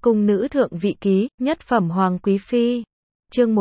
Cung nữ thượng vị ký, nhất phẩm hoàng quý phi. Chương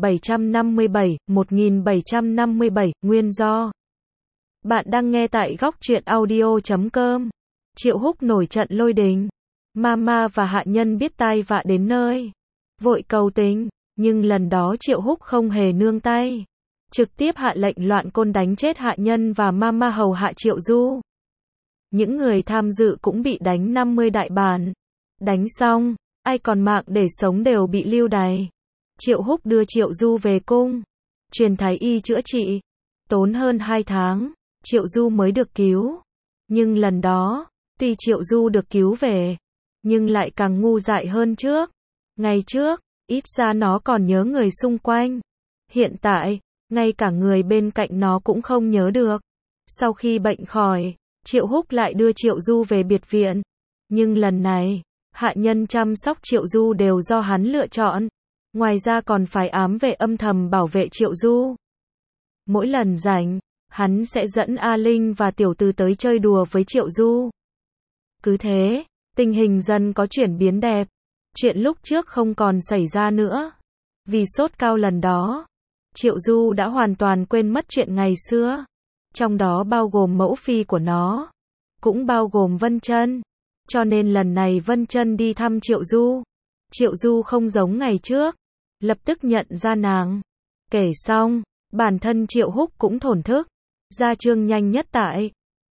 1757, nguyên do. Bạn đang nghe tại góc truyện audio.com. Triệu Húc nổi trận lôi đình. Mama và hạ nhân biết tai vạ đến nơi, vội cầu tình, nhưng lần đó Triệu Húc không hề nương tay, trực tiếp hạ lệnh loạn côn đánh chết hạ nhân và mama hầu hạ Triệu Du. Những người tham dự cũng bị đánh 50 đại bản. Đánh xong, ai còn mạng để sống đều bị lưu đày. Triệu Húc đưa Triệu Du về cung, truyền thái y chữa trị. Tốn hơn 2 tháng, Triệu Du mới được cứu. Nhưng lần đó, tuy Triệu Du được cứu về, nhưng lại càng ngu dại hơn trước. Ngày trước, ít ra nó còn nhớ người xung quanh. Hiện tại, ngay cả người bên cạnh nó cũng không nhớ được. Sau khi bệnh khỏi, Triệu Húc lại đưa Triệu Du về biệt viện. Nhưng lần này, hạ nhân chăm sóc Triệu Du đều do hắn lựa chọn. Ngoài ra còn phải ám vệ âm thầm bảo vệ Triệu Du. Mỗi lần rảnh, hắn sẽ dẫn A Linh và Tiểu Từ tới chơi đùa với Triệu Du. Cứ thế, tình hình dần có chuyển biến đẹp. Chuyện lúc trước không còn xảy ra nữa. Vì sốt cao lần đó, Triệu Du đã hoàn toàn quên mất chuyện ngày xưa. Trong đó bao gồm mẫu phi của nó, cũng bao gồm Vân Chân. Cho nên lần này Vân Chân đi thăm Triệu Du. Triệu Du không giống ngày trước, lập tức nhận ra nàng. Kể xong, bản thân Triệu Húc cũng thổn thức. Ra chương nhanh nhất tại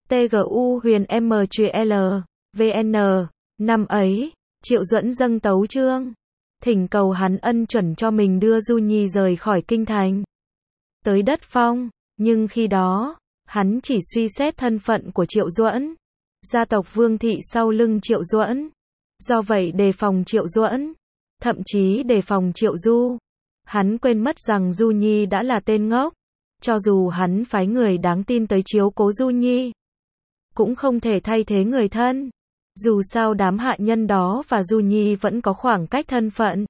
TGU-MGL, VN. Năm ấy, Triệu Duẫn dâng tấu chương, thỉnh cầu hắn ân chuẩn cho mình đưa Du Nhi rời khỏi kinh thành, tới đất Phong. Nhưng khi đó, hắn chỉ suy xét thân phận của Triệu Duẫn, gia tộc Vương thị sau lưng Triệu Duẫn. Do vậy đề phòng Triệu Duẫn, thậm chí đề phòng Triệu Du. Hắn quên mất rằng Du Nhi đã là tên ngốc. Cho dù hắn phái người đáng tin tới chiếu cố Du Nhi, cũng không thể thay thế người thân. Dù sao đám hạ nhân đó và Du Nhi vẫn có khoảng cách thân phận.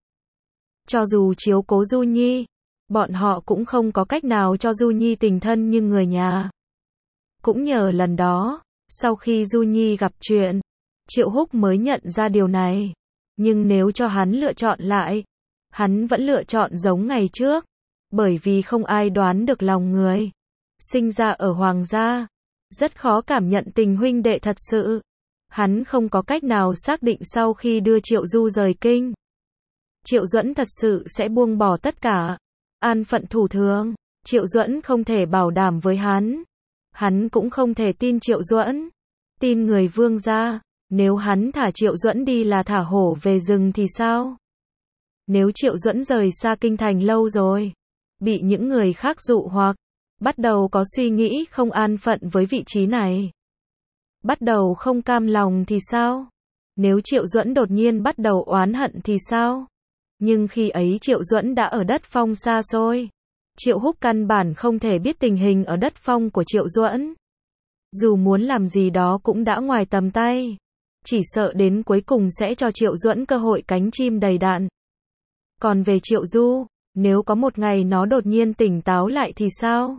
Cho dù chiếu cố Du Nhi, bọn họ cũng không có cách nào cho Du Nhi tình thân như người nhà. Cũng nhờ lần đó, sau khi Du Nhi gặp chuyện, Triệu Húc mới nhận ra điều này. Nhưng nếu cho hắn lựa chọn lại, hắn vẫn lựa chọn giống ngày trước. Bởi vì không ai đoán được lòng người. Sinh ra ở hoàng gia, rất khó cảm nhận tình huynh đệ thật sự. Hắn không có cách nào xác định sau khi đưa Triệu Du rời kinh, Triệu Duẫn thật sự sẽ buông bỏ tất cả, an phận thủ thường. Triệu Duẫn không thể bảo đảm với hắn. Hắn cũng không thể tin Triệu Duẫn. Tin người Vương gia. Nếu hắn thả Triệu Duẫn đi là thả hổ về rừng thì sao? Nếu Triệu Duẫn rời xa kinh thành lâu rồi, bị những người khác dụ hoặc, bắt đầu có suy nghĩ không an phận với vị trí này, bắt đầu không cam lòng thì sao? Nếu Triệu Duẫn đột nhiên bắt đầu oán hận thì sao? Nhưng khi ấy Triệu Duẫn đã ở đất Phong xa xôi. Triệu Húc căn bản không thể biết tình hình ở đất Phong của Triệu Duẫn. Dù muốn làm gì đó cũng đã ngoài tầm tay. Chỉ sợ đến cuối cùng sẽ cho Triệu Duẫn cơ hội cánh chim đầy đạn. Còn về Triệu Du, nếu có một ngày nó đột nhiên tỉnh táo lại thì sao?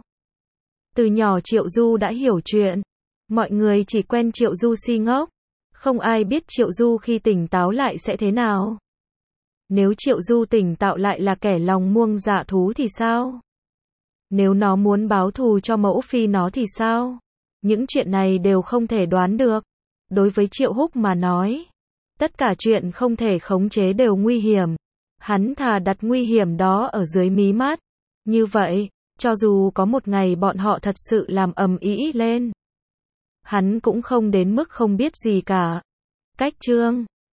Từ nhỏ Triệu Du đã hiểu chuyện. Mọi người chỉ quen Triệu Du si ngốc. Không ai biết Triệu Du khi tỉnh táo lại sẽ thế nào. Nếu Triệu Du tỉnh táo lại là kẻ lòng muông dạ thú thì sao? Nếu nó muốn báo thù cho mẫu phi nó thì sao? Những chuyện này đều không thể đoán được. Đối với Triệu Húc mà nói, tất cả chuyện không thể khống chế đều nguy hiểm. Hắn thà đặt nguy hiểm đó ở dưới mí mắt. Như vậy, cho dù có một ngày bọn họ thật sự làm ầm ĩ lên, hắn cũng không đến mức không biết gì cả. Cách chương